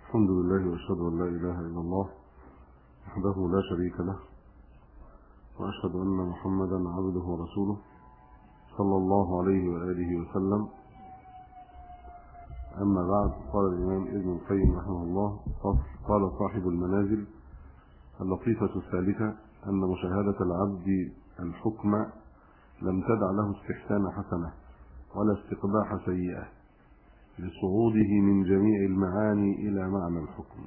الحمد لله وأشهد أن لا إله إلا الله وحده لا شريك له، وأشهد أن محمدا عبده ورسوله صلى الله عليه وآله وسلم. أما بعد، قال الإمام ابن القيم رحمه الله: قال صاحب المنازل اللطيفة الثالثة أن مشاهدة العبد الحكم لم تدع له استحسان حسنة ولا استقباح سيئة لصعوده من جميع المعاني إلى معنى الحكم.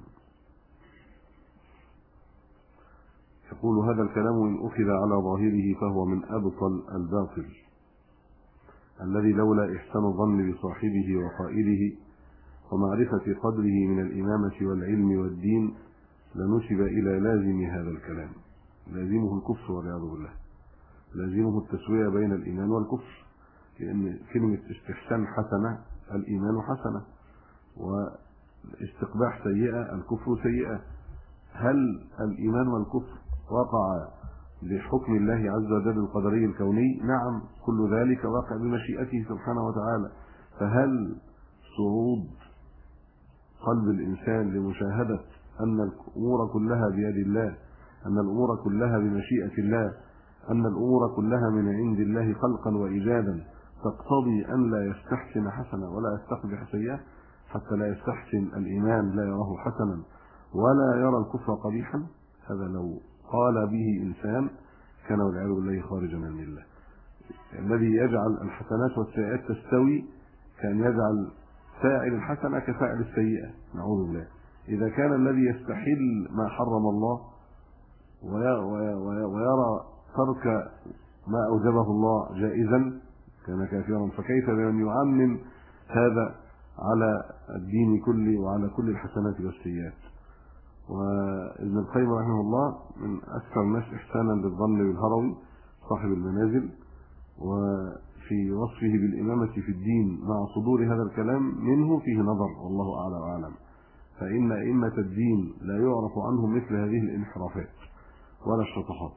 يقول: هذا الكلام إن أخذ على ظاهره فهو من أبطل الباطل الذي لولا إحسان الظن بصاحبه وقائله ومعرفة قدره من الإمامة والعلم والدين لنسب إلى لازم هذا الكلام. لازمه الكفر والعياذ بالله، لازمه التسوية بين الإيمان والكفر، لأن كلمة استحسان حسنة، الإيمان حسنة، واستقباح سيئة، الكفر سيئة. هل الإيمان والكفر وقع بحكم الله عز وجل القدري الكوني؟ نعم، كل ذلك واقع بمشيئته سبحانه وتعالى. فهل صعود قلب الإنسان لمشاهدة أن الأمور كلها بيد الله، أن الأمور كلها بمشيئة الله، أن الأمور كلها من عند الله خلقا وإيجادا، تقتضي أن لا يستحسن حسنة ولا يستقبح سيئة، حتى لا يستحسن الإيمان لا يراه حسنا ولا يرى الكفر قبيحا؟ هذا لو قال به إنسان كان والعياذ بالله خارجا من الله. الذي يجعل الحسنات والسيئات تستوي كان يجعل فاعل الحسنة كفاعل السيئة، نعوذ بالله. إذا كان الذي يستحل ما حرم الله ويرى ترك ما أوجبه الله جائزا كان كافرا، فكيف بمن يعمم هذا على الدين كله وعلى كل الحسنات والسيئات؟ وابن القيم رحمه الله من أكثر الناس إحسانا للظن بالهروي صاحب المنازل، وفي وصفه بالإمامة في الدين مع صدور هذا الكلام منه فيه نظر، والله أعلى وأعلم. فإن أئمة الدين لا يعرف عنهم مثل هذه الانحرافات ولا الشطحات.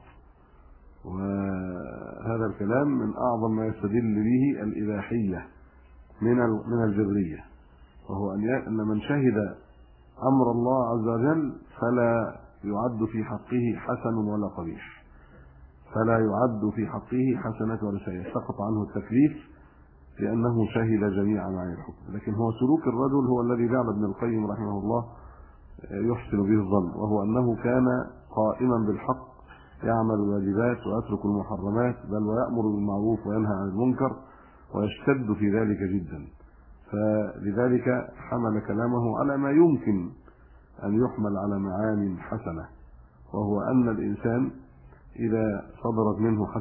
وهذا الكلام من أعظم ما يستدل به الإباحية من الجبرية، وهو أن من شهد أمر الله عز وجل فلا يعد في حقه حسن ولا قبيح، فلا يعد في حقه حسنة ولا سيئة، سقط عنه التكليف لأنه شهد جميع معاني الحكم. لكن هو سلوك الرجل هو الذي جعل ابن القيم رحمه الله يحسن به الظن، وهو أنه كان قائما بالحق يعمل الواجبات ويترك المحرمات، بل ويأمر بالمعروف وينهى عن المنكر، ويشتد في ذلك جدا. فلذلك حمل كلامه على ما يمكن أن يحمل على معاني حسنة، وهو أن الإنسان إذا صدرت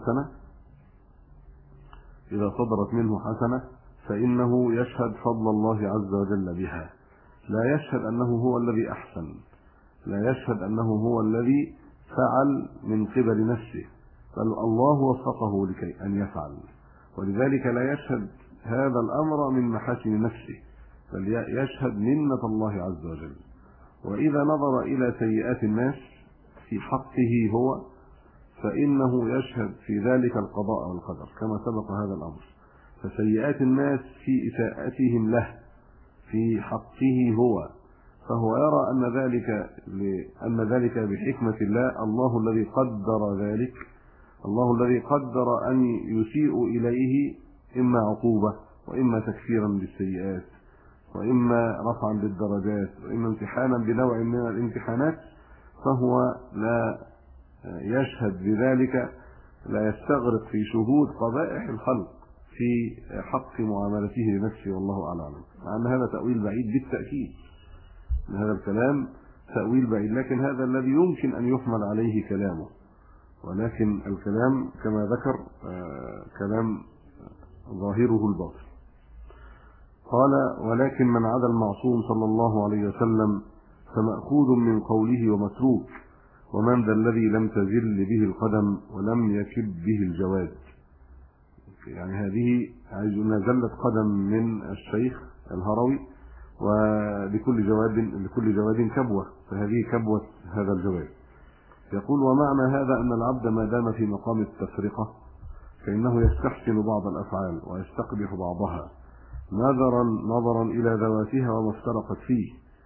منه حسنة فإنه يشهد فضل الله عز وجل بها، لا يشهد أنه هو الذي أحسن، لا يشهد أنه هو الذي فعل من قبل نفسه، بل الله وفقه لكي أن يفعل. ولذلك لا يشهد هذا الأمر من محاسن نفسه، بل يشهد منة الله عز وجل. وإذا نظر إلى سيئات الناس في حقه هو فإنه يشهد في ذلك القضاء والقدر كما سبق هذا الأمر. فسيئات الناس في إساءتهم له في حقه هو، فهو يرى أن ذلك بحكمة الله، الله الذي قدر ذلك، الله الذي قدر أن يسيء إليه إما عقوبة وإما تكفيرا للسيئات وإما رفعا للدرجات وإما امتحانا بنوع من الامتحانات، فهو لا يشهد بذلك، لا يستغرق في شهود قبائح الخلق في حق معاملته لنفسه، والله أعلم. مع أن هذا تأويل بعيد بالتأكيد، أن هذا الكلام تأويل بعيد، لكن هذا الذي يمكن أن يحمل عليه كلامه. ولكن الكلام كما ذكر كلام ظاهره الباطل. قال: ولكن من عدا المعصوم صلى الله عليه وسلم فمأخوذ من قوله ومتروك، ومن ذا الذي لم تزل به القدم ولم يكب به الجواد. يعني هذه عايزنا زلت قدم من الشيخ الهروي، ولكل جواد كبوة، فهذه كبوة هذا الجواد. يقول: ومعنى هذا أن العبد ما دام في مقام التفرقة فإنه يستحسن بعض الأفعال ويستقبح بعضها نظرا إلى ذواتها وما افترقت فيه،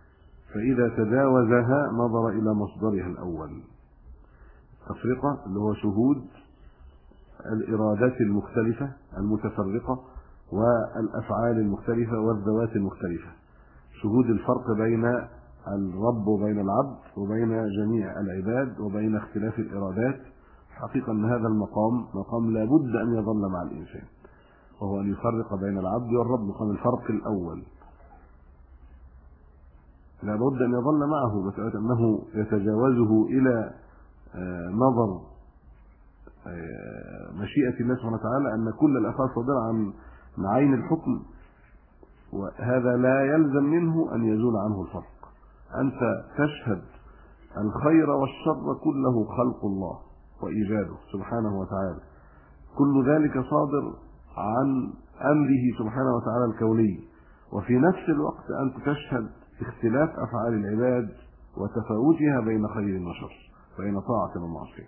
فإذا تجاوزها نظر إلى مصدرها الأول. تفرقة اللي هو شهود الإرادات المختلفة المتفرقة والأفعال المختلفة والذوات المختلفة، شهود الفرق بين الرب وبين العبد وبين جميع العباد وبين اختلاف الإرادات. حقيقة أن هذا مقام لا بد أن يظل مع الإنسان، وهو أن يفرق بين العبد والرب، مقام الفرق الأول لا بد أن يظل معه، مسألة أنه يتجاوزه إلى نظر مشيئة الله سبحانه وتعالى، أن كل الأفعال صادرة عن عين الحكم، وهذا لا يلزم منه أن يزول عنه الفرق. أنت تشهد الخير والشر كله خلق الله وإيجاده سبحانه وتعالى، كل ذلك صادر عن أمره سبحانه وتعالى الكوني، وفي نفس الوقت أنت تشهد اختلاف أفعال العباد وتفاوتها بين خير وشر، بين طاعة ومعصية.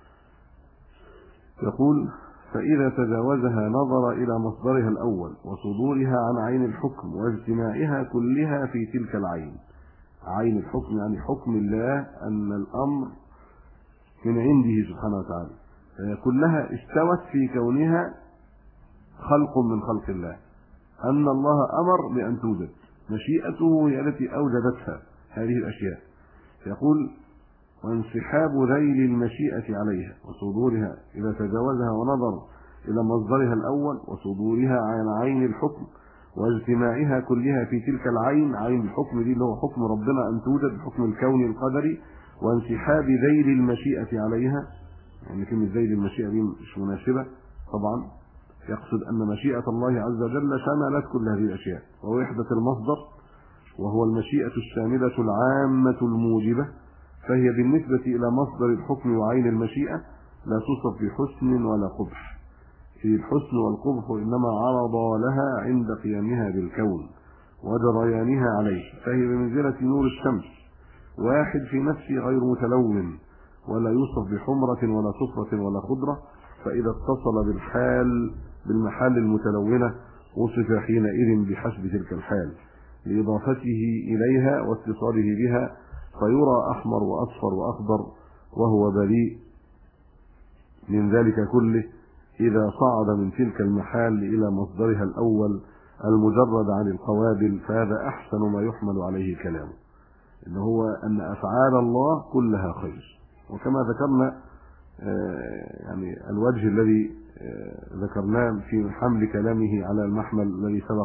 يقول: فإذا تجاوزها نظر إلى مصدرها الأول وصدورها عن عين الحكم واجتماعها كلها في تلك العين. عين الحكم يعني حكم الله، أن الأمر من عنده سبحانه وتعالى، كلها استوت في كونها خلق من خلق الله، أن الله أمر بأن توجد، مشيئته هي التي أوجدتها هذه الأشياء. يقول: وانسحاب ذيل المشيئة عليها وصدورها إذا تجاوزها ونظر إلى مصدرها الأول وصدورها عن عين الحكم واجتماعها كلها في تلك العين. عين الحكم دي اللي هو حكم ربنا أن توجد، الحكم الكوني القدري. وانسحاب ذيل المشيئة عليها، يعني كلمة ذيل المشيئة دي مش مناسبة طبعا، يقصد أن مشيئة الله عز وجل شملت كل هذه الأشياء، ووحدة المصدر وهو المشيئة الشاملة العامة الموجبة، فهي بالنسبة إلى مصدر الحكم وعين المشيئة لا توصف بحسن ولا قبح، في الحسن والقبح إنما عرض لها عند قيامها بالكون وجريانها عليه، فهي بمنزلة نور الشمس، واحد في نفسه غير متلون، ولا يوصف بحمرة ولا صفرة ولا خضرة، فإذا اتصل بالمحال المتلونة وصف حينئذ بحسب تلك الحال لإضافته إليها واتصاله بها، فيرى أحمر وأصفر وأخضر، وهو بريء من ذلك كله إذا صعد من تلك المحال إلى مصدرها الأول المجرد عن القوابل، فهذا أحسن ما يحمل عليه كلامه، إن هو أن أفعال الله كلها خير. وكما ذكرنا يعني الوجه الذي ذكرناه في حمل كلامه على المحمل الذي سبق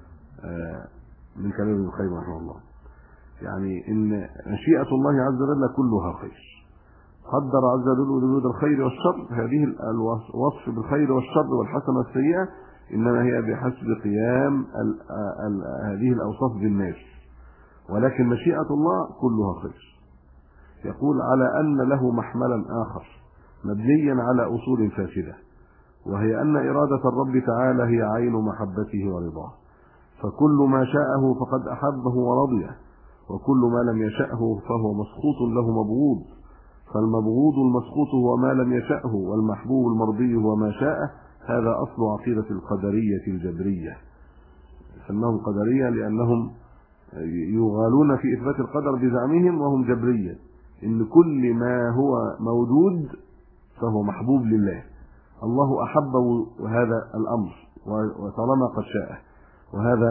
من كلام ابن القيم رحمه الله، يعني إن مشيئة الله عز وجل كلها خير، قدر عز وجل وجود الخير والشر، هذه الوصف بالخير والشر والحسنة والسيئة إنما هي بحسب قيام هذه الأوصاف بالناس، ولكن مشيئة الله كلها خير. يقول: على أن له محملا آخر مبنيا على أصول فاسدة، وهي أن إرادة الرب تعالى هي عين محبته ورضاه، فكل ما شاءه فقد أحبه ورضيه، وكل ما لم يشأه فهو مسخوط له مبغوض، فالمبغوض المسخوط هو ما لم يشأه، والمحبوب المرضي هو ما شاءه. هذا أصل عقيدة القدرية الجبرية، سماهم قدرية لأنهم يغالون في إثبات القدر بزعمهم وهم جبرية، إن كل ما هو موجود فهو محبوب لله، الله أحبه هذا الأمر وطالما قد شاءه، وهذا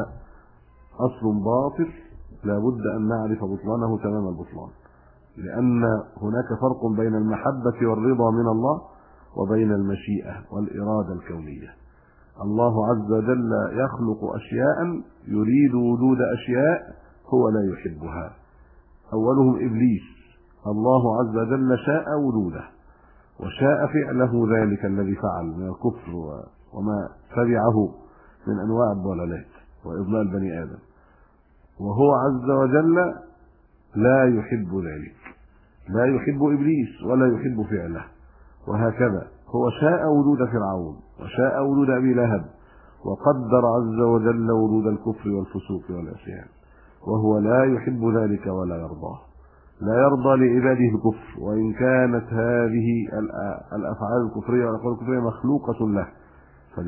أصل باطل لا بد أن نعرف بطلانه تمام البطلان، لأن هناك فرق بين المحبة والرضا من الله وبين المشيئة والإرادة الكونية. الله عز وجل يخلق أشياء يريد وجود أشياء هو لا يحبها، أولهم إبليس، الله عز وجل شاء وجوده وشاء فعله ذلك الذي فعل من الكفر وما تبعه من أنواع الضلالات وإضلال بني آدم، وهو عز وجل لا يحب ذلك، لا يحب إبليس ولا يحب فعله. وهكذا هو شاء وجود فرعون وشاء وجود أبي لهب، وقدر عز وجل وجود الكفر والفسوق والعصيان، وهو لا يحب ذلك ولا يرضاه، لا يرضى لعباده الكفر، وإن كانت هذه الأفعال الكفرية والأقوال الكفرية مخلوقة له.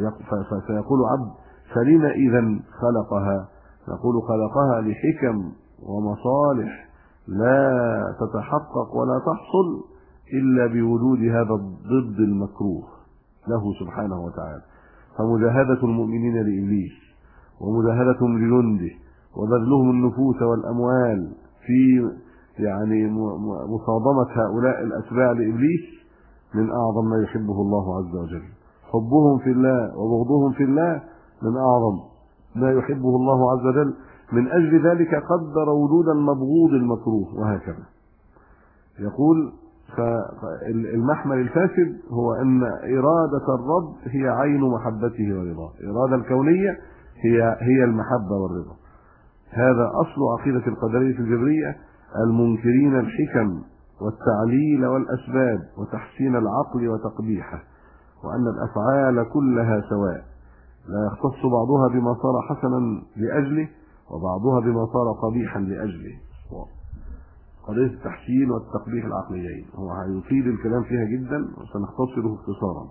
فسيقول عبد: فلما إذن خلقها؟ نقول: خلقها لحكم ومصالح لا تتحقق ولا تحصل إلا بوجود هذا الضد المكروه له سبحانه وتعالى. فمجاهدة المؤمنين لإبليس ومجاهدتهم لجنده وبذلهم النفوس والأموال في مصادمة هؤلاء الأتباع لإبليس من أعظم ما يحبه الله عز وجل. حبهم في الله وبغضهم في الله من أعظم ما يحبه الله عز وجل. من أجل ذلك قدر وجود المبغوض المكروه. وهكذا يقول: فالمحمل الفاسد هو أن إرادة الرب هي عين محبته ورضاه. الإرادة الكونية هي المحبة والرضا. هذا أصل عقيدة القدرية الجبرية المنكرين الحكم والتعليل والأسباب وتحسين العقل وتقبيحه، وأن الأفعال كلها سواء، لا يختص بعضها بما صار حسنا لأجله وبعضها بما صار قبيحا لأجله. قضية التحسين والتقبيح العقليين هو هيطيل الكلام فيها جدا وسنختصره اختصارا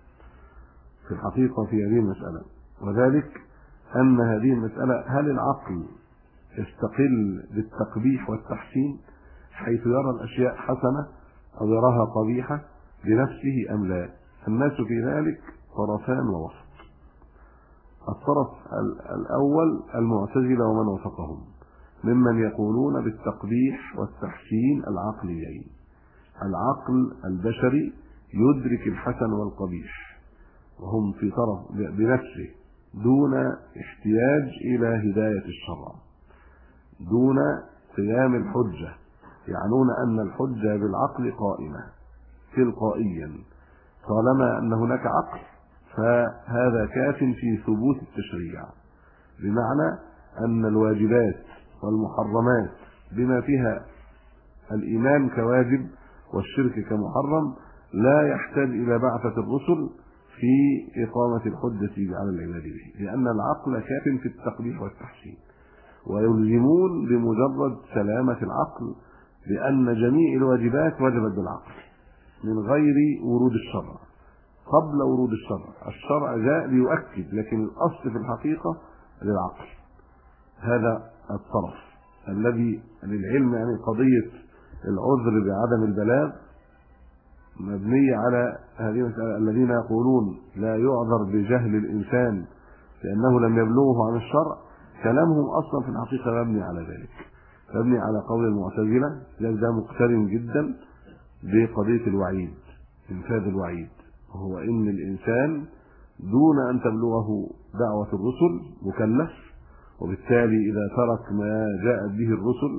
في الحقيقة في هذه المسألة، وذلك أن هذه المسألة هل العقل يستقل بالتقبيح والتحسين حيث يرى الأشياء حسنة أو يراها قبيحة بنفسه أم لا؟ الناس في ذلك طرفان ووسط. الطرف الأول المعتزلة ومن وافقهم ممن يقولون بالتقبيح والتحسين العقليين. العقل البشري يدرك الحسن والقبيح وهم في طرف بنفسه دون احتياج إلى هداية الشرع، دون قيام الحجة. يعنون أن الحجة بالعقل قائمة تلقائيا، طالما أن هناك عقل فهذا كاف في ثبوت التشريع، بمعنى أن الواجبات والمحرمات بما فيها الإيمان كواجب والشرك كمحرم لا يحتاج إلى بعثة الرسل في إقامة الحجة على العباد به، لأن العقل كاف في التقبيح والتحسين. ويلزمون بمجرد سلامة العقل بأن جميع الواجبات وجبت بالعقل من غير ورود الشرع. قبل ورود الشرع جاء ليؤكد، لكن الأصل في الحقيقة للعقل. هذا الطرف الذي للعلم قضية العذر بعدم البلاغ مبنية على هذه المسألة. الذين يقولون لا يعذر بجهل الإنسان لأنه لم يبلغه عن الشرع، كلامهم أصلا في الحقيقة مبني على ذلك، مبني على قول المعتزلة، لأن ده مقترن جدا بقضية الوعيد، إنفاذ الوعيد، وهو إن الإنسان دون أن تبلغه دعوة الرسل مكلف، وبالتالي إذا ترك ما جاءت به الرسل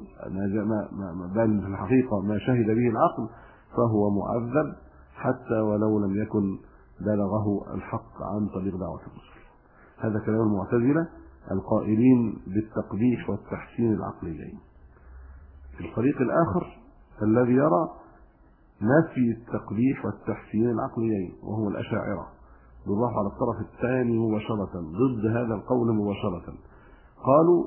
بل في الحقيقة ما شهد به العقل فهو معذب حتى ولو لم يكن بلغه الحق عن طريق دعوة الرسل. هذا كلام المعتزلة القائلين بالتقبيح والتحسين العقليين. الفريق الآخر الذي يرى نفي التقبيح والتحسين العقليين وهو الأشاعرة، بالله على الطرف الثاني مباشرة ضد هذا القول مباشرة. قالوا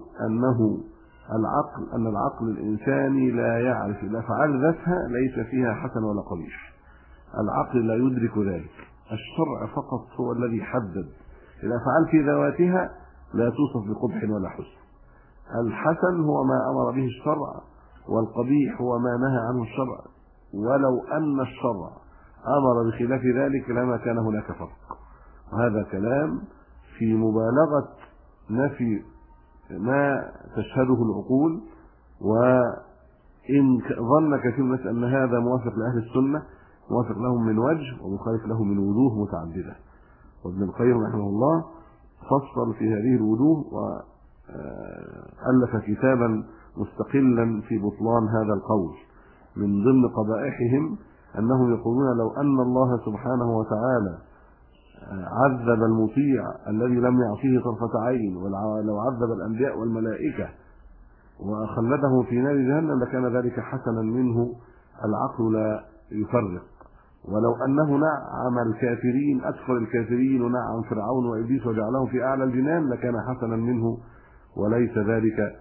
أن العقل الإنساني لا يعرف الأفعال ذاتها ليس فيها حسن ولا قبيح، العقل لا يدرك ذلك. الشرع فقط هو الذي حدد الأفعال في ذواتها لا توصف بقبح ولا حسن. الحسن هو ما أمر به الشرع، والقبيح هو ما نهى عنه الشرع، ولو أن الشرع أمر بخلاف ذلك لما كان هناك فرق. وهذا كلام في مبالغة نفي ما تشهده العقول، وإن ظن كثير من الناس أن هذا موافق لأهل السنة موافق لهم من وجه ومخالف لهم من وجوه متعددة. وابن القيم رحمه الله فصل في هذه الوجوه وألف كتابا مستقلا في بطلان هذا القول. من ضمن قبائحهم أنهم يقولون لو أن الله سبحانه وتعالى عذب المطيع الذي لم يعصيه طرفة عين، ولو عذب الأنبياء والملائكة وخلدهم في نار جهنم لكان ذلك حسنا منه، العقل لا يفرق. ولو أنه نعم الكافرين أكثر الكافرين ونعم فرعون وإبليس وجعلهم في أعلى الجنان لكان حسنا منه، وليس ذلك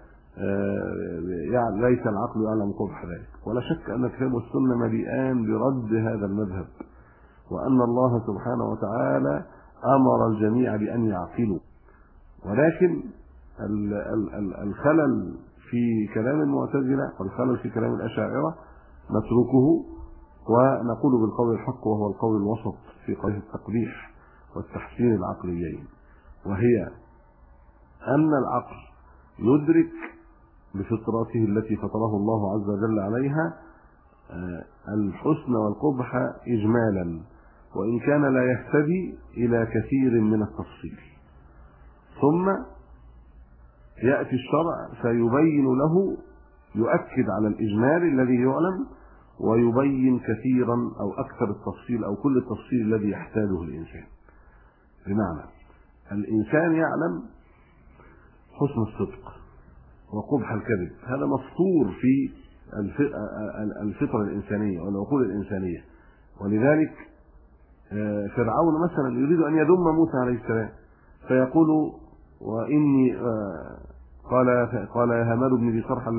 ليس العقل يعلم قبح ذلك. ولا شك أن الكتاب والسنة مليئان برد هذا المذهب، وأن الله سبحانه وتعالى أمر الجميع بأن يعقلوا. ولكن الخلل في كلام المعتزلة والخلل في كلام الأشاعرة نتركه ونقول بالقول الحق، وهو القول الوسط في قضية التقبيح والتحسين العقليين، وهي أن العقل يدرك بفطرته التي فطره الله عز وجل عليها الحسن والقبح إجمالا، وإن كان لا يهتدي إلى كثير من التفصيل. ثم يأتي الشرع فيبين له، يؤكد على الإجمال الذي يعلم ويبين كثيرا أو أكثر التفصيل أو كل التفصيل الذي يحتاجه الإنسان. بمعنى الإنسان يعلم حسن الصدق وقبح الكذب، هذا مفطور في الفطرة الإنسانية والعقول الإنسانية. ولذلك فرعون مثلا يريد أن يذم موسى عليه السلام فيقول وإني قال يا هامان ابن لي صرحا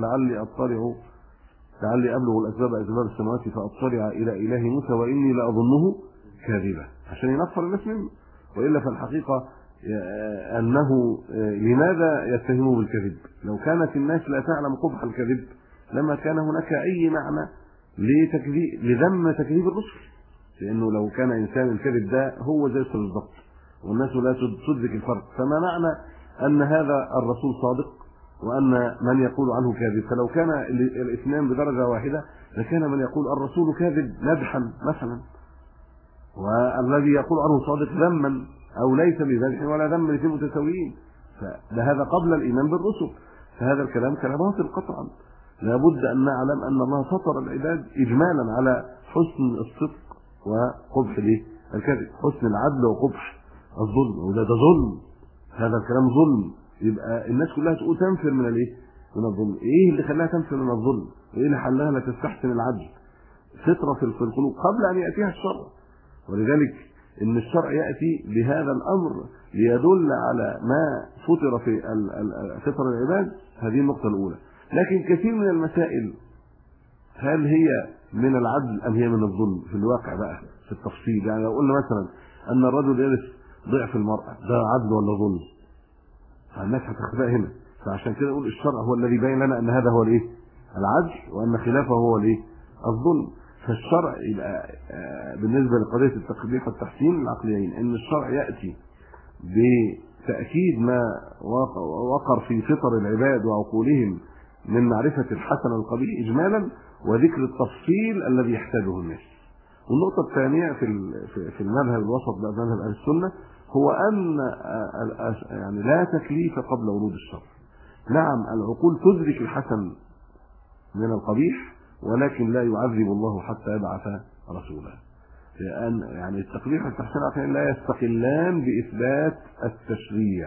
لعلي أبلغ أسباب السماوات فأطلع إلى إله موسى وإني لأظنه كاذبا، عشان ينفر الناس منه. وإلا فالحقيقة أنه لماذا يتهمه بالكذب؟ لو كانت الناس لا تعلم قبح الكذب لما كان هناك أي معنى لذم تكذيب الرسل، لأنه لو كان إنسان الكذب ده هو زي بالضبط والناس لا تدرك الفرق، فما معنى أن هذا الرسول صادق وأن من يقول عنه كاذب؟ فلو كان الاثنان بدرجة واحدة لكان من يقول الرسول كاذب مدحا مثلا، والذي يقول عنه صادق ذما أو ليس بمدح ولا ذم، الاثنين متساويين. فهذا قبل الإيمان بالرسل، فهذا الكلام كلام باطل قطعا. لابد أن نعلم أن الله فطر العباد إجمالا على حسن الصدق وقبح الكذب، حسن العدل وقبح الظلم، وده ظلم، هذا الكلام ظلم. يبقى الناس كلها تقول تنفر من من الظلم. ايه اللي خلاها تنفر من الظلم؟ وايه اللي خلاها لا تستحسن العدل؟ فطرة في القلوب قبل ان ياتيها الشرع. ولذلك ان الشرع ياتي بهذا الامر ليدل على ما فطر في فطر العباد، هذه النقطة الاولى. لكن كثير من المسائل هل هي من العدل ام هي من الظلم في الواقع بقى في التفصيل؟ يعني لو قلنا مثلا ان الرجل يرث ضعف المرأة، ده عدل ولا ظلم؟ فالناس هتختلف هنا. فعشان كده نقول الشرع هو الذي بين لنا ان هذا هو العدل وان خلافه هو الظلم. فالشرع يبقى بالنسبه لقضيه التقبيح والتحسين العقليين ان الشرع ياتي بتاكيد ما وقر في فطر العباد وعقولهم من معرفه الحسن والقبيح اجمالا، وذكر التفصيل الذي يحتاجه الناس. والنقطه الثانيه في المذهب الوسط بقى مذهب اهل السنه هو أن يعني لا تكليف قبل ورود الشرع. نعم العقول تدرك الحسن من القبيح، ولكن لا يعذب الله حتى يبعث رسولا، لأن يعني التقبيح والتحسين لا يستقلان بإثبات التشريع.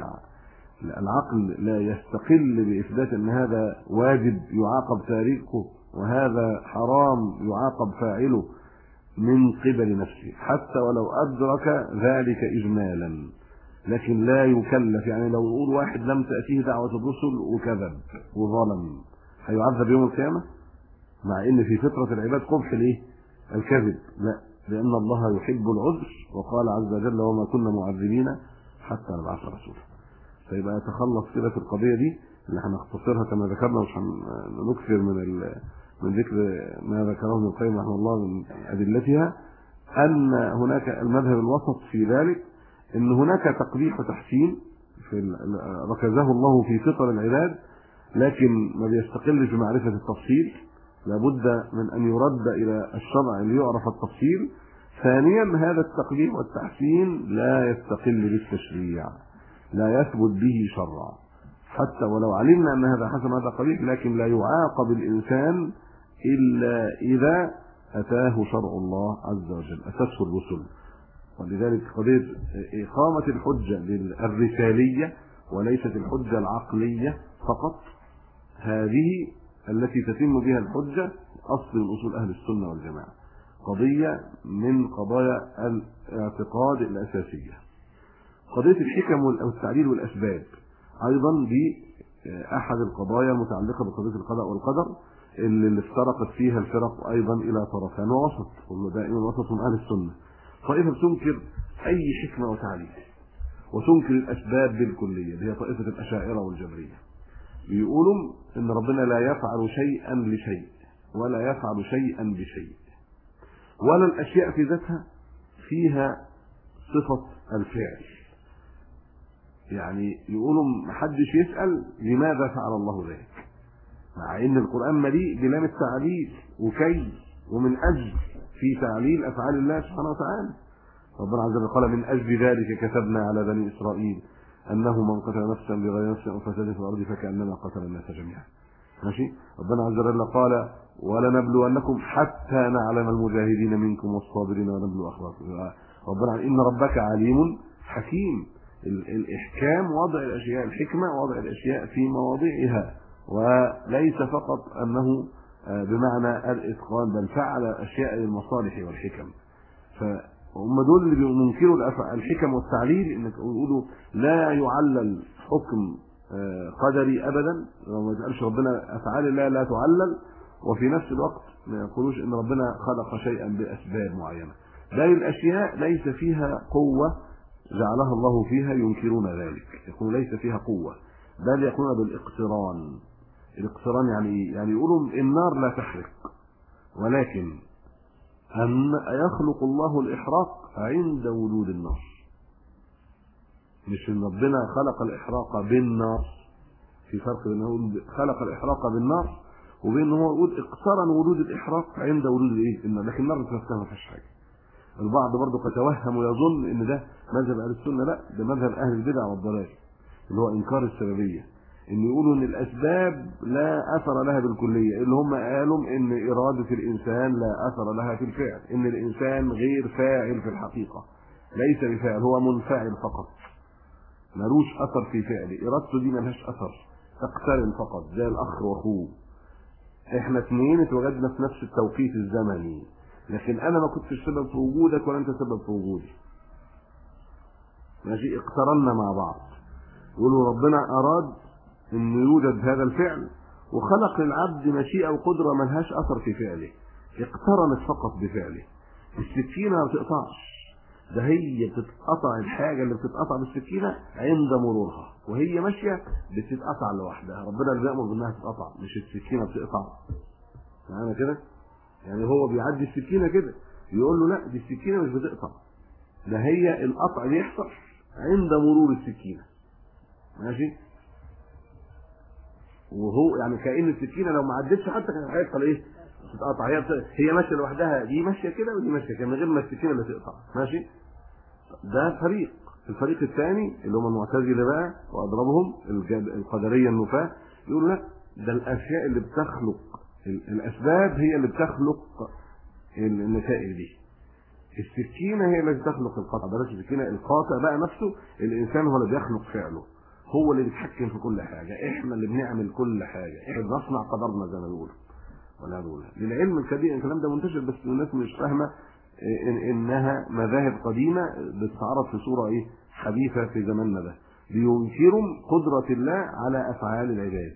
العقل لا يستقل بإثبات أن هذا واجب يعاقب تاركه وهذا حرام يعاقب فاعله من قبل نفسه، حتى ولو أدرك ذلك إجمالا، لكن لا يكلف. يعني لو يقول واحد لم تأتيه دعوة الرسل وكذب وظلم هيعذب يوم القيامة، مع ان في فطرة العباد قبح الكذب؟ لا، لأن الله يحب العذر، وقال عز وجل وما كنا معذبين حتى نبعث رسولا. فيبقى يتخلص كده في القضية دي اللي هنختصرها كما ذكرنا، مش هنكثر من ذكر ما ذكره ابن القيم رحمه الله من أدلتها، أن هناك المذهب الوسط في ذلك أن هناك تقبيح وتحسين ركزه الله في فطر العباد، لكن ما بيستقلش بمعرفة التفصيل، لابد من أن يرد إلى الشرع ليعرف التفصيل. ثانيا هذا التقبيح والتحسين لا يستقل بالتشريع، لا يثبت به شرعا، حتى ولو علمنا أن هذا حسن هذا قبيح، لكن لا يعاقب الإنسان إلا إذا أتاه شرع الله عز وجل، أتته الرسل. ولذلك قضية إقامة الحجة الرسالية وليست الحجة العقلية فقط، هذه التي تتم بها الحجة أصل من أصول أهل السنة والجماعة، قضية من قضايا الاعتقاد الأساسية. قضية الحكم والتعليل والأسباب أيضا دي أحد القضايا المتعلقة بقضية القضاء والقدر اللي افترقت فيها الفرق أيضا إلى طرفان ووسط، ودائما وسط من أهل السنة. طائفة بتنكر أي حكمة وتعليل وتنكر الأسباب بالكلية، هي طائفة الأشاعرة والجبرية. بيقولوا ان ربنا لا يفعل شيئا لشيء ولا يفعل شيئا بشيء، ولا الاشياء في ذاتها فيها صفة الفعل. يعني يقولوا محدش يسأل لماذا فعل الله ذلك، مع ان القرآن مليء بلام التعليل وكي ومن اجل في تعليل افعال الله سبحانه وتعالى. ربنا عز وجل قال من اجل ذلك كتبنا على بني اسرائيل انه من قتل نفسا بغير نفس او فساد في الارض فكانما قتل الناس جميعا. ماشي. ربنا عز وجل قال ولنبلونكم حتى نعلم المجاهدين منكم والصابرين ونبلو اخباركم. ربنا ان ربك عليم حكيم. الاحكام وضع الاشياء، الحكمه وضع الاشياء في مواضعها، وليس فقط انه بمعنى الاتقان، بل فعل اشياء للمصالح والحكم. فهم دول اللي بينكروا الحكم والتعليل، انك يقولوا لا يعلل حكم قدري ابدا، وما يقولش ربنا افعال الله لا تعلل، وفي نفس الوقت ما يقولوش ان ربنا خلق شيئا باسباب معينه، بل الاشياء ليس فيها قوه جعلها الله فيها، ينكرون ذلك، يقولون ليس فيها قوه، بل يقولون بالاقتران. الاقتران يعني يقولوا النار لا تحرق، ولكن أن يخلق الله الإحراق عند وجود النار، مش ان ربنا خلق الإحراق بالنار. في فرق بين انه خلق الإحراق بالنار وبين انه هو يقول اقترن وجود الإحراق عند وجود النار، لكن النار نفسها ما فيهاش حاجه. البعض برضه يتوهم ويظن ان ده مذهب اهل السنه، لا، ده مذهب اهل البدع والضلال، اللي هو انكار السببيه، ان يقولوا ان الاسباب لا اثر لها بالكليه، اللي هم قالوا ان اراده الانسان لا اثر لها في الفعل، ان الانسان غير فاعل في الحقيقه، ليس بفاعل، هو منفعل فقط، ملوش اثر في فعله، ارادته دي ملهاش اثر، تقترن فقط زي الاخ واخوه. احنا اثنين اتوجدنا في نفس التوقيت الزمني، لكن انا ما كنتش سبب في وجودك ولا انت سبب في وجودي. ماشي، اقترنا مع بعض. يقولوا ربنا اراد ان يوجد هذا الفعل وخلق للعبد مشيئة وقدرة ملهاش اثر في فعله، اقترنت فقط بفعله. السكينة ما بتقطعش، ده هي بتتقطع، الحاجة اللي بتتقطع بالسكينة عند مرورها، وهي ماشية بتتقطع لوحدها، ربنا اللي بيأمر بانها تتقطع، مش السكينة بتقطع. معانا كده؟ يعني هو بيعدي السكينة كده، يقول له لا، دي السكينة مش بتقطع، ده هي القطع بيحصل عند مرور السكينة. ماشي؟ وهو يعني كأن السكينة لو ما عدتش حتى كان هيحصل ايه؟ تتقطع. هي ماشية لوحدها، دي ماشية كده ودي ماشية كده من غير ما السكينة اللي تقطع. ماشي؟ ده فريق. الفريق الثاني اللي هم المعتزلة بقى واضربهم القدرية النفاة، يقولوا لا، ده الاشياء اللي بتخلق، الاسباب هي اللي بتخلق النتائج دي، السكينة هي اللي بتخلق القطع، بلاش السكينة، القاطع بقى نفسه الانسان هو اللي بيخلق فعله، هو اللي بيتحكم في كل حاجة، احنا اللي بنعمل كل حاجة، احنا بنصنع قدرنا زي ما بيقولوا. ولا بقولها للعلم الكبير، الكلام ده منتشر بس الناس مش فاهمة انها مذاهب قديمة بتتعرض في صورة ايه حديثة في زماننا ده، بينكروا قدرة الله على افعال العباد،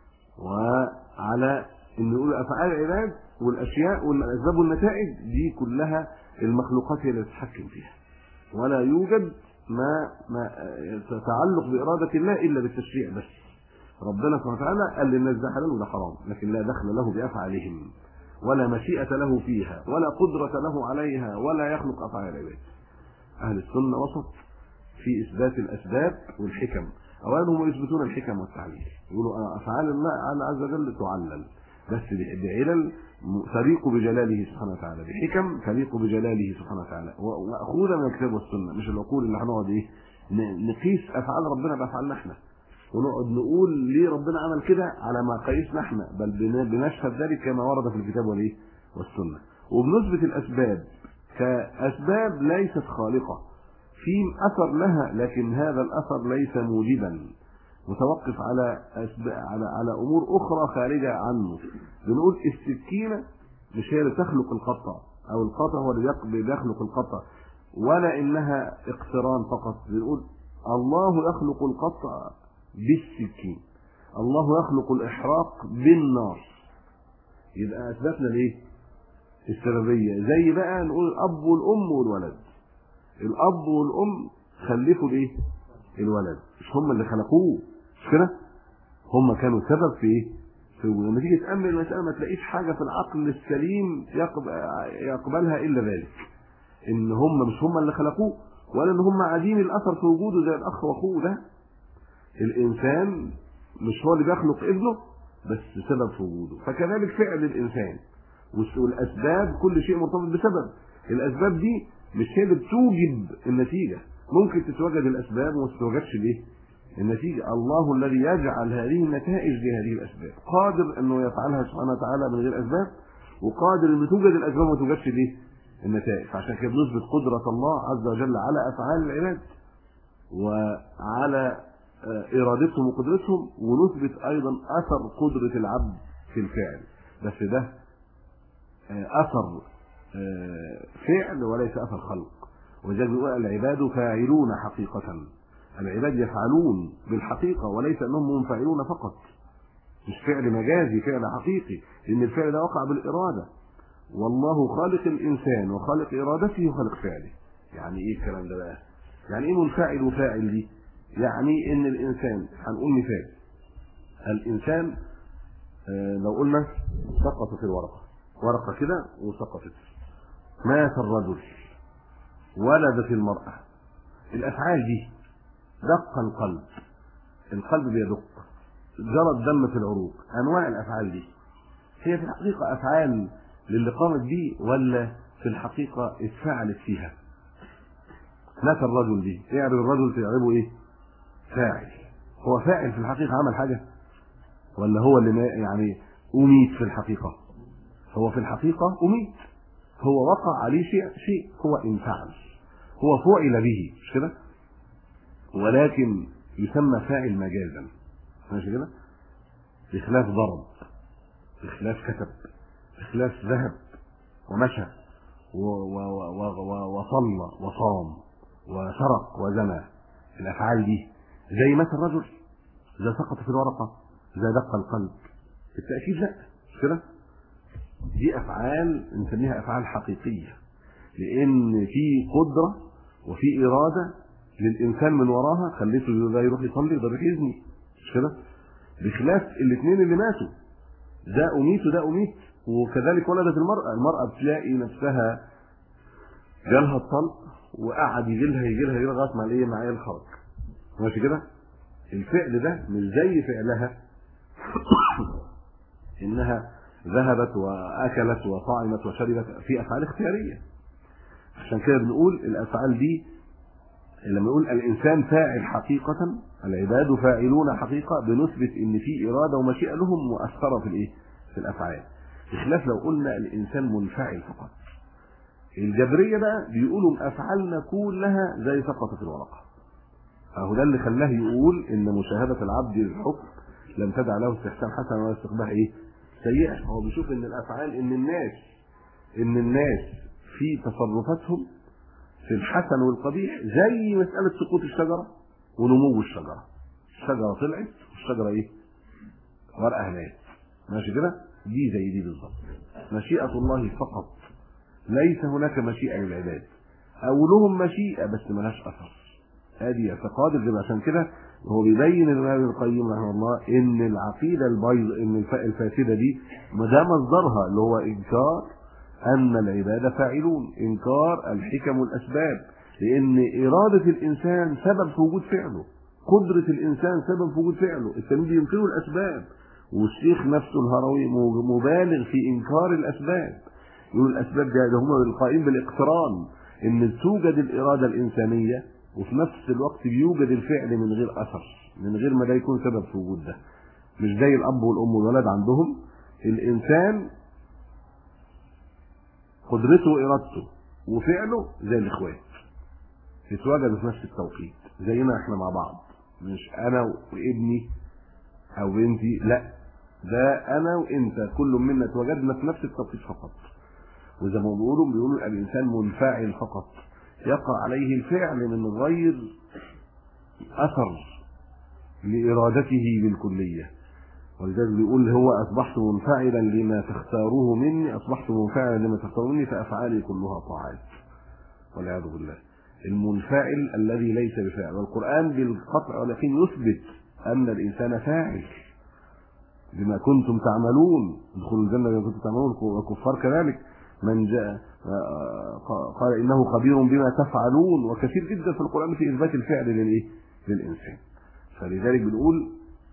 وعلى ان يقول افعال العباد والاشياء والاسباب والنتائج دي كلها المخلوقات هي اللي تتحكم فيها، ولا يوجد ما تتعلق بإرادة الله إلا بالتشريع بس. ربنا سبحانه وتعالى قال للناس ده حلال وده حرام، لكن لا دخل له بأفعالهم، ولا مشيئة له فيها، ولا قدرة له عليها، ولا يخلق أفعال العباد. أهل السنة وسط في إثبات الأسباب والحكم، أولهم يثبتون الحكم والتعليل، يقولوا أفعال الله عز وجل تعلل بس بعلل تليق بجلاله سبحانه وتعالى، بحكم تليق بجلاله سبحانه وتعالى، ومأخوذة من الكتاب والسنة، مش العقول اللي هنقعد ايه نقيس افعال ربنا بافعالنا احنا، ونقعد نقول ليه ربنا عمل كده على ما قيسنا احنا، بل بنشهد ذلك كما ورد في الكتاب والايه والسنة، وبنثبت الاسباب كاسباب ليست خالقة، في اثر لها، لكن هذا الاثر ليس موجبا، متوقف على امور اخرى خارجه عنه. بنقول السكينه مش هي اللي تخلق القطع، او القطع هو اللي بيخلق القطع، ولا انها اقتران فقط. بنقول الله يخلق القطع بالسكين، الله يخلق الاحراق بالنار، يبقى اثبتنا ليه السببيه. زي بقى نقول الاب والام والولد، الاب والام خلفوا ايه الولد، مش هم اللي خلقوه، مش كده؟ هم كانوا سبب في ايه؟ في وجود. لما تيجي تأمل المسألة ما تلاقيش حاجة في العقل السليم يقبلها إلا ذلك، إن هم مش هم اللي خلقوه، ولا إن هم عادين الأثر في وجوده زي الأخ وأخوه. ده الإنسان مش هو اللي بيخلق ابنه، بس سبب في وجوده. فكذلك فعل الإنسان والأسباب، كل شيء مرتبط بسبب. الأسباب دي مش هي اللي بتوجد النتيجة، ممكن تتوجد الأسباب وما تتوجدش ليه النتيجة. الله الذي يجعل هذه النتائج لهذه الأسباب، قادر أنه يفعلها سبحانه وتعالى من غير أسباب، وقادر أن توجد الأسباب وما توجدش ليه النتائج. فعشان كده بنثبت قدرة الله عز وجل على أفعال العباد وعلى إرادتهم وقدرتهم، ونثبت أيضا أثر قدرة العبد في الفعل، بس ده أثر فعل وليس أثر خلق. وذلك يقول العباد فاعلون حقيقة، العباد يفعلون بالحقيقة وليس أنهم منفعلون فقط، مش فعل مجازي، فعل حقيقي، لأن الفعل ده وقع بالإرادة، والله خالق الإنسان وخالق إرادته وخالق فعله. يعني إيه الكلام ده بقى؟ يعني إيه منفعل وفاعل دي؟ يعني إن الإنسان، هنقول مثال، الإنسان لو قلنا سقط في الورقة، ورقة كده وسقطت، مات الرجل، ولدت المرأة، الأفعال دي دق القلب، القلب بيدق، جرى الدم في العروق، أنواع الأفعال دي هي في الحقيقة أفعال للي قامت بيه، ولا في الحقيقة اتفعلت فيها؟ مات الرجل دي، يعرف الرجل تعرفه إيه؟ فاعل. هو فاعل في الحقيقة، عمل حاجة؟ ولا هو اللي يعني أميت في الحقيقة؟ هو في الحقيقة أميت، هو وقع عليه شيء هو انفعل، هو فعل به، مش كده؟ ولكن يسمى فاعل مجازا، ماشي كده؟ بخلاف ضرب، بخلاف كتب، بخلاف ذهب ومشى وصلى وصام وسرق وزنى. الافعال دي زي مات الرجل، زي سقط في الورقه، زي دق القلب، بالتاكيد لا، مش كده؟ دي افعال نسميها افعال حقيقيه، لان في قدره وفي اراده للانسان من وراها خليته ده يروح يصلي وده يروح يزني، مش كده؟ بخلاف الاثنين اللي ماتوا، ده اميت وده اميت. وكذلك ولدت المرأة بتلاقي نفسها جالها الطلق وقعد يجي لها لغايه ما الايه معايا الخرج، ماشي كده؟ الفعل ده مش زي فعلها انها ذهبت واكلت وطعمت وشربت، في افعال اختياريه. عشان كده بنقول الافعال دي لما نقول الانسان فاعل حقيقه، العباد فاعلون حقيقه، بنثبت ان في اراده ومشيئه لهم مؤثره في الايه؟ في الافعال. بخلاف لو قلنا الانسان منفعل فقط. الجبريه بقى بيقولوا افعالنا كلها زي سقط في الورقه. اهو ده اللي خلاه يقول ان مشاهده العبد الحكم لم تدع له استحسان حسن ولا استقباح ايه؟ سيئه. هو بيشوف ان الافعال، ان الناس في تصرفاتهم في الحسن والقبيح زي مساله سقوط الشجره ونمو الشجره. الشجره طلعت والشجره ايه؟ ورقها مات، ماشي كده؟ دي زي دي بالظبط. مشيئه الله فقط، ليس هناك مشيئه للعباد، او لهم مشيئه بس ملهاش اثر. ادي اعتقاد الجبر. عشان كده هو بيبين ابن القيم رحمه الله ان العقيده البيض، ان الفاسده دي ده مصدرها اللي هو انكار ان العباد فاعلون، انكار الحكم والاسباب، لان اراده الانسان سبب في وجود فعله، قدره الانسان سبب في وجود فعله. التلميذ ينكروا الاسباب، والشيخ نفسه الهروي مبالغ في انكار الاسباب، يقول الاسباب ده هم القائمين بالاقتران، ان توجد الاراده الانسانيه وفي نفس الوقت بيوجد الفعل من غير اثر، من غير ما ده يكون سبب في وجود ده. مش زي الاب والام والولد، عندهم الانسان قدرته وارادته وفعله زي الاخوات، يتواجدوا في نفس التوقيت زينا احنا مع بعض، مش انا وابني او بنتي، لا، ده انا وانت كل منا اتوجدنا في نفس التوقيت فقط. وزي ما بيقولوا الانسان منفعل فقط، يقع عليه الفعل من غير اثر لارادته بالكليه. ولذلك بيقول هو اصبحت منفعلا لما تختاروه مني، اصبحت منفعلا لما تختاروه مني فافعالي كلها طاعات، والعياذ بالله. المنفعل الذي ليس بفاعل، والقران بالقطع ولكن يثبت ان الانسان فاعل، بما كنتم تعملون، ادخلوا الجنة بما كنتم تعملون، وكفار كذلك من جاء قال إنه خبير بما تفعلون. وكثير جدا في القرآن في إثبات الفعل للإنسان. فلذلك بنقول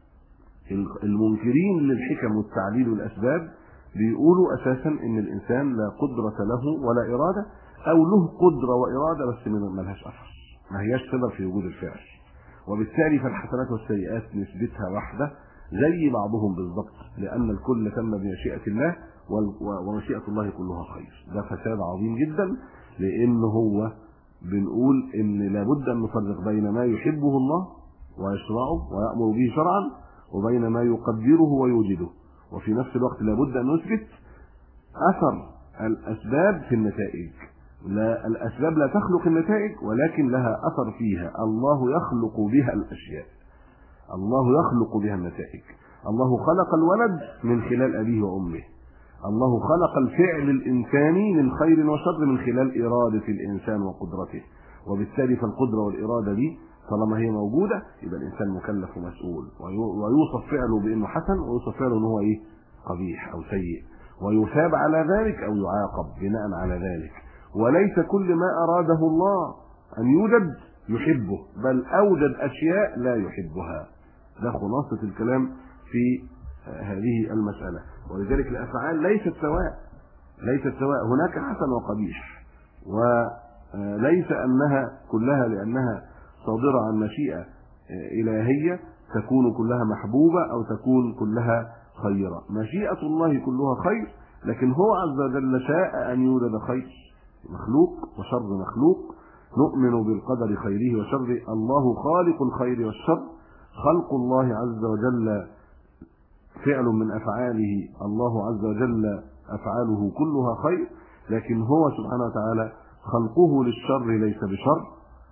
المنكرين للحكم والتعليل والأسباب بيقولوا أساسا إن الإنسان لا قدرة له ولا إرادة، أو له قدرة وإرادة بس ما لهاش أثر، ما هياش سبب في وجود الفعل. وبالتالي فالحسنات والسيئات نسبتها واحدة زي بعضهم بالضبط، لأن الكل تم بمشيئة الله، ومشيئة الله كلها خير. ده فساد عظيم جدا، لأنه هو بنقول إن لابد أن نفرق بين ما يحبه الله ويشرعه ويأمر به شرعا، وبين ما يقدره ويوجده. وفي نفس الوقت لابد أن نثبت أثر الأسباب في النتائج. لا، الأسباب لا تخلق النتائج، ولكن لها أثر فيها. الله يخلق بها الأشياء، الله يخلق بها النتائج. الله خلق الولد من خلال أبيه وأمه، الله خلق الفعل الإنساني من خير وشر من خلال إرادة الإنسان وقدرته. وبالتالي فالقدرة والإرادة دي طالما هي موجودة يبقى الإنسان مكلف ومسؤول، ويوصف فعله بأنه حسن، ويوصف فعله أنه هو قبيح أو سيء، ويثاب على ذلك أو يعاقب بناء على ذلك. وليس كل ما أراده الله أن يوجد يحبه، بل أوجد أشياء لا يحبها. ده خلاصة الكلام في هذه المسألة. ولذلك الأفعال ليست سواء، هناك حسن وقبيح، وليس أنها كلها لأنها صادرة عن مشيئة إلهية تكون كلها محبوبة أو تكون كلها خيرة. مشيئة الله كلها خير، لكن هو عز وجل شاء أن يوجد خير مخلوق وشر مخلوق. نؤمن بالقدر خيره وشره. الله خالق الخير والشر. خلق الله عز وجل فعل من أفعاله، الله عز وجل أفعاله كلها خير، لكن هو سبحانه وتعالى خلقه للشر ليس بشر،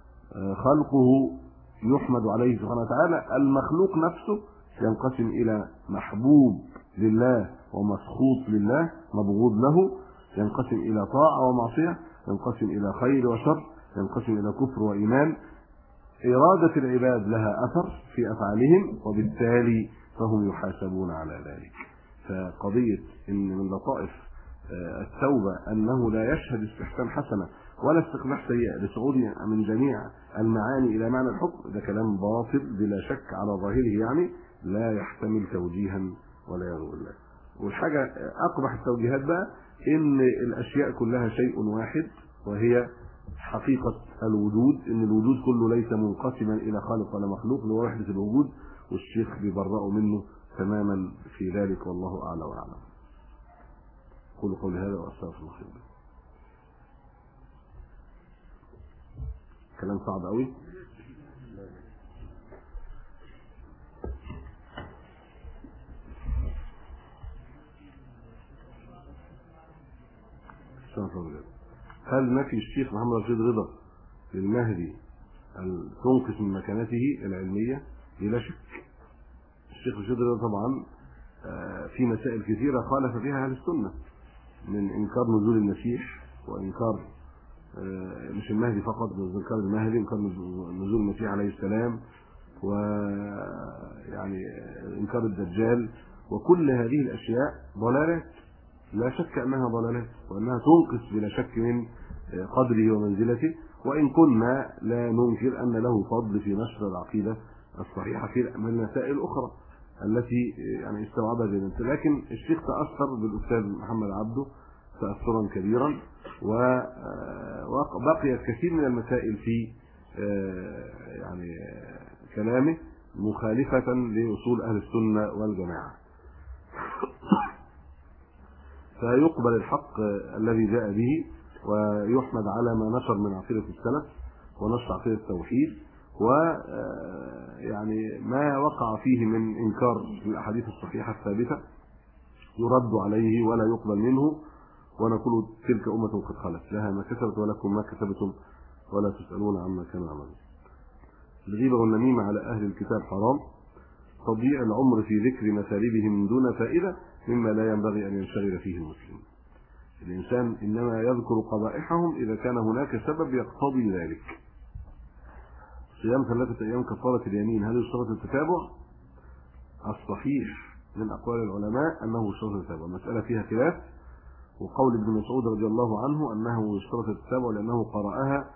خلقه يحمد عليه سبحانه وتعالى. المخلوق نفسه ينقسم إلى محبوب لله ومسخوط لله مبغوض له، ينقسم إلى طاعة ومعصية، ينقسم إلى خير وشر، ينقسم إلى كفر وإيمان. إرادة العباد لها أثر في أفعالهم، وبالتالي فهم يحاسبون على ذلك. فقضية إن من لطائف التوبة أنه لا يشهد استحسان حسنة ولا استقباح سيئة لصعود من جميع المعاني إلى معنى الحكم، ده كلام باطل بلا شك على ظاهره، يعني لا يحتمل توجيها ولا يغفر الله. والحاجة أقبح التوجيهات بقى إن الأشياء كلها شيء واحد، وهي حقيقة الوجود، إن الوجود كله ليس منقسما إلى خالق ولا مخلوق، اللي هو وحدة الوجود. والشيخ بيبرأوا منه تماما في ذلك، والله أعلى وأعلم. قولوا قولي هذا وأستغفر الله. كلام صعب قوي. هل نفي الشيخ محمد رشيد رضا للمهدي تنقص من مكانته العلمية؟ بلا شك. الشيخ رشيد رضا طبعا في مسائل كثيرة خالف فيها أهل السنة، من إنكار نزول المسيح، وإنكار مش المهدي فقط، إنكار المهدي، إنكار نزول المسيح عليه السلام، ويعني إنكار الدجال. وكل هذه الأشياء ضلالات، لا شك أنها ضلالات، وأنها تنقص بلا شك من قدره ومنزلته. وإن كنا لا ننكر أن له فضل في نشر العقيدة الصحيحة في المسائل الأخرى التي يعني استوعبها جدا. لكن الشيخ تأثر بالأستاذ محمد عبده تأثرا كبيرا، وبقيت كثير من المسائل في يعني كلامه مخالفة لأصول أهل السنة والجماعة. فيقبل الحق الذي جاء به، ويحمد على ما نشر من عقيدة السلف ونشر عقيدة التوحيد، ويعني ما وقع فيه من إنكار الأحاديث الصحيحة الثابتة يرد عليه ولا يقبل منه. ونقول تلك أمة قد خلت، لها ما كسبت ولكم ما كسبتم ولا تسألون عما كانوا يعملون. الغيبة والنميمة على أهل الكتاب حرام. تضييع العمر في ذكر مثالبهم دون فائدة مما لا ينبغي أن ينشغل فيه المسلم. الإنسان إنما يذكر قبائحهم إذا كان هناك سبب يقتضي ذلك. صيام 3 أيام كفارة اليمين، هل يشترط التتابع؟ الصحيح من أقوال العلماء أنه يشترط التتابع. المسألة فيها خلاف، وقول ابن مسعود رضي الله عنه أنه يشترط التتابع لأنه قرأها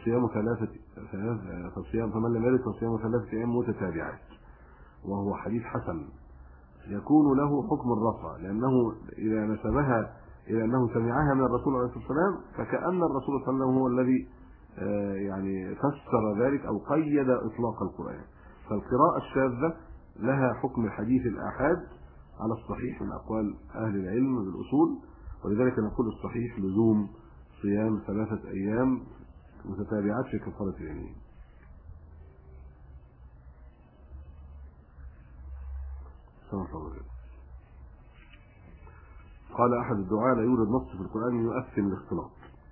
فمن لم يرد فصيام 3 أيام متتابعات، وهو حديث حسن يكون له حكم الرفع، لأنه إذا نسبها إلى أنه سمعها من الرسول عليه الصلاة والسلام فكأن الرسول صلى الله عليه وسلم هو الذي يعني فسر ذلك أو قيد إطلاق القرآن. فالقراءة الشاذة لها حكم الحديث الآحاد على الصحيح من أقوال أهل العلم بالأصول، ولذلك نقول الصحيح لزوم صيام 3 أيام متتابعات في كفارة اليمين. قال أحد الدعاة: لا يوجد نص في القرآن يؤثم الاختلاط.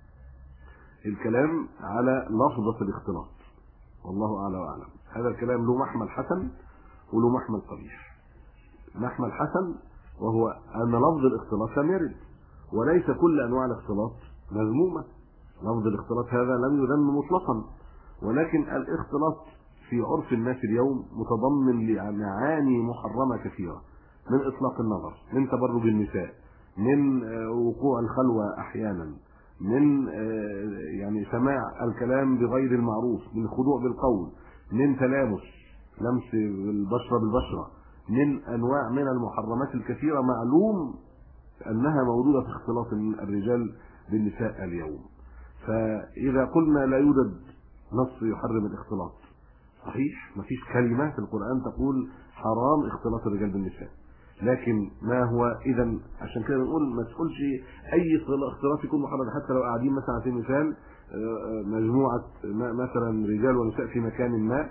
الكلام على لفظة الاختلاط والله أعلى وأعلم. هذا الكلام له محمل حسن وله محمل قبيح. محمل حسن وهو أن لفظ الاختلاط لم يرد، وليس كل أنواع الاختلاط مذمومة. لفظ الاختلاط هذا لم يذم مطلقا، ولكن الاختلاط في عرف الناس اليوم متضمن لمعاني محرمة كثيرة، من إطلاق النظر، من تبرج النساء، من وقوع الخلوة أحيانا، من يعني سماع الكلام بغير المعروف، من خضوع بالقول، من تلامس لمس البشرة بالبشرة، من أنواع من المحرمات الكثيرة معلوم أنها موجودة في اختلاط الرجال بالنساء اليوم. فإذا قلنا لا يوجد نص يحرم الاختلاط، صحيح مفيش كلمة في القرآن تقول حرام اختلاط الرجال بالنساء، لكن ما هو إذا عشان كده بنقول ما تقولش أي اختلاط يكون محرم، حتى لو قاعدين مثلا على سبيل المثال مجموعة مثلا رجال ونساء في مكان ما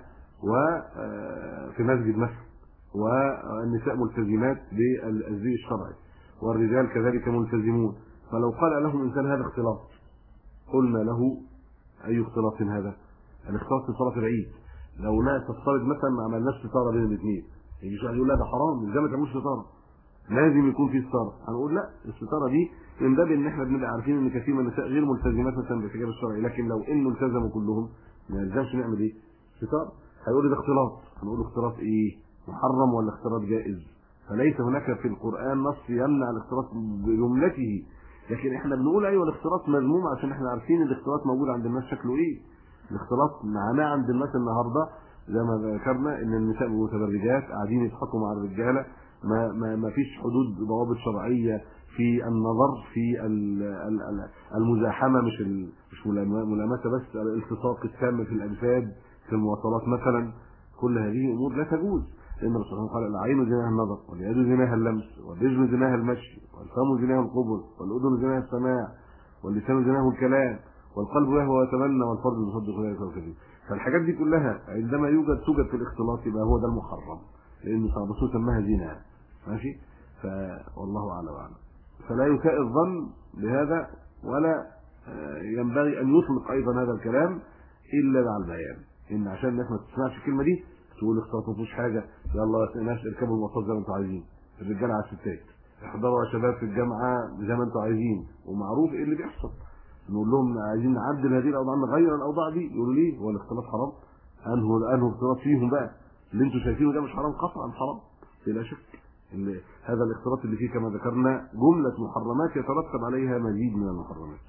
وفي مسجد مثلا، والنساء ملتزمات بالزي الشرعي والرجال كذلك ملتزمون، فلو قال لهم إنسان هذا اختلاط قلنا له أي اختلاط هذا؟ الاختلاط في صلاة العيد. لو ناس تفترض مثلا ما عملناش ستارة بين الاثنين، يجي واحد يقول لا ده حرام، ازاي ما تعملوش ستارة؟ لازم يكون في ستارة. هنقول لا، الستارة دي من باب ان احنا بنبقى عارفين ان كثير من النساء غير ملتزمات مثلا بالحجاب الشرعي، لكن لو انه التزموا كلهم ما يلزمش نعمل ايه؟ ستارة. هيقول لي ده اختلاط، هنقول اختلاط ايه؟ محرم ولا اختلاط جائز؟ فليس هناك في القرآن نص يمنع الاختلاط بجملته، لكن احنا بنقول ايوه الاختلاط مذموم عشان احنا عارفين الاختلاط موجود عند الناس شكله ايه. الاختلاط معناه عند الناس النهارده زي ما ذكرنا ان النساء متبرجات قاعدين يضحكوا مع الرجاله، ما فيش حدود ضوابط شرعيه في النظر، في المزاحمه، مش ملامسه بس، الالتصاق التام في الاجساد في المواصلات مثلا. كل هذه امور لا تجوز، لان الرسول صلى الله عليه وسلم قال: العين زناها النظر، واليد زناها اللمس، والرجل زناها المشي، والفم زناها القبل، والاذن زناها السماع، واللسان زناها الكلام، والقلب يهوى ويتمنى، والفرج يصدق ذلك وكذا. فالحاجات دي كلها عندما توجد في الاختلاط يبقى هو ده المحرم، لان الرسول سماها زنا. ماشي؟ والله اعلم وأعلم. فلا يساء الظن بهذا، ولا ينبغي ان يطلق ايضا هذا الكلام الا مع البيان، ان عشان الناس ما تسمعش الكلمه دي تقول اختلاط ما فيهوش حاجه، يلا الناس اركبوا المواصلات زي ما انتم عايزين، الرجاله على الستات، احضروا يا شباب في الجامعه زي ما انتم عايزين، ومعروف ايه اللي بيحصل. نقول لهم عايزين نعدل هذه الاوضاع، نغير الاوضاع دي، يقولوا ليه هو الاختلاط حرام؟ انه اختلاط فيهم بقى اللي انتم شايفينه ده مش حرام؟ قطعا حرام بلا شك. هذا الاختلاط اللي فيه كما ذكرنا جمله محرمات يترتب عليها مزيد من المحرمات.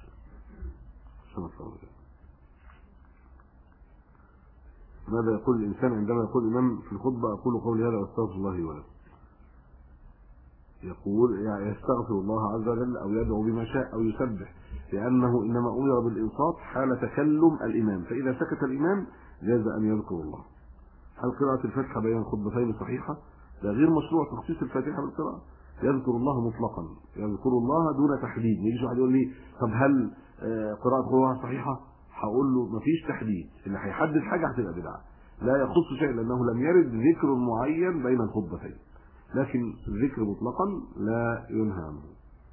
ماذا يقول الانسان عندما يقول الامام في الخطبه: اقول قولي هذا واستغفر الله لي ولكم؟ يقول يعني يستغفر الله عز وجل او يدعو بما شاء او يسبح، لانه انما امر بالانصات حال تكلم الامام، فاذا سكت الامام جاز ان يذكر الله. هل قراءه الفاتحه بين الخطبتين صحيحه؟ ده غير مشروع تخصيص الفاتحه بالقراءه، يذكر الله مطلقا، يذكر الله دون تحديد. ما يجيش واحد يقول لي طب هل قراءه القرآن صحيحه؟ هقول له مفيش تحديد، اللي هيحدد حاجه هتبقى بدعه. لا يخص شيء لانه لم يرد ذكر معين بين الخطبتين، لكن الذكر مطلقا لا ينهى عنه.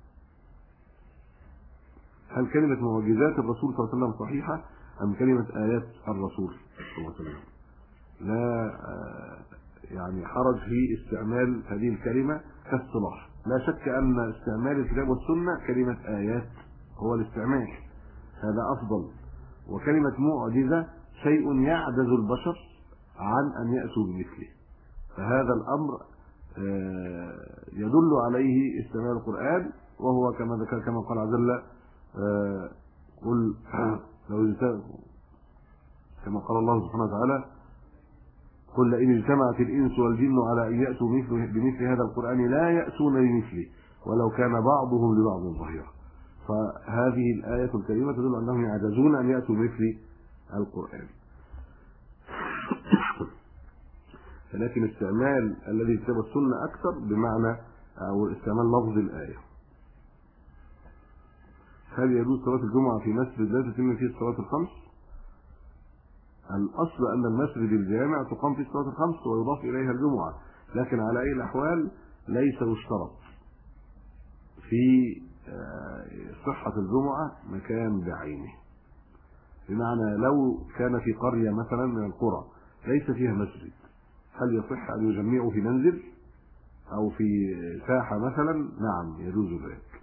هل كلمة معجزات الرسول صلى الله عليه وسلم صحيحة أم كلمة آيات الرسول صلى الله عليه وسلم؟ لا يعني حرج في استعمال هذه الكلمة كاصطلاح. لا شك أن استعمال الكتاب والسنة كلمة آيات هو الاستعمال، هذا أفضل. وكلمة معجزة شيء يعجز البشر عن أن يأتوا بمثله، فهذا الأمر يدل عليه استعمال القرآن، وهو كما ذكر كما قال عز وجل قل لو كما قال الله سبحانه وتعالى قل لئن اجتمعت الإنس والجن على أن يأتوا بمثل هذا القرآن لا يأتون بمثله ولو كان بعضهم لبعض ظهيرا. فهذه الآية الكريمة تدل أنهم يعجزون أن يأتوا بمثل القرآن. لكن استعمال الذي كتب السنة أكثر بمعنى أو استعمال لفظ الآية. هل يجوز صلاة الجمعة في مسجد لا تتم فيه الصلاة الخمس؟ الأصل أن المسجد الجامع تقام فيه الصلاة الخمس ويضاف إليها الجمعة، لكن على أي الأحوال ليس يشترط في صحة الجمعة مكان بعينه. بمعنى لو كان في قرية مثلا من القرى ليس فيها مسجد، هل يصح أن يجمعوا في منزل أو في ساحة مثلا؟ نعم يجوز ذلك.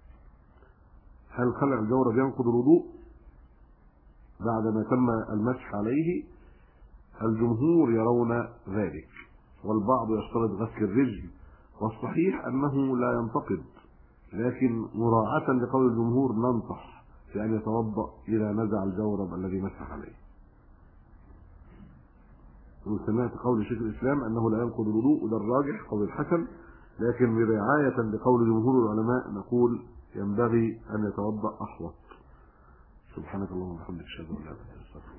هل خلع الجورب ينقض الوضوء بعدما تم المسح عليه؟ الجمهور يرون ذلك، والبعض يشترط غسل الرجل، والصحيح أنه لا ينتقد، لكن مراعاة لقول الجمهور ننصح بأن يتوضأ إذا نزع الجورب الذي مسح عليه. وسمعت قول شيخ الإسلام أنه لا ينقض الوضوء، وده الراجح قول الحسن، لكن برعاية لقول جمهور العلماء نقول ينبغي أن يتوضأ أحوط. سبحانك اللهم وبحمدك أشهد أن لا إله إلا أنت.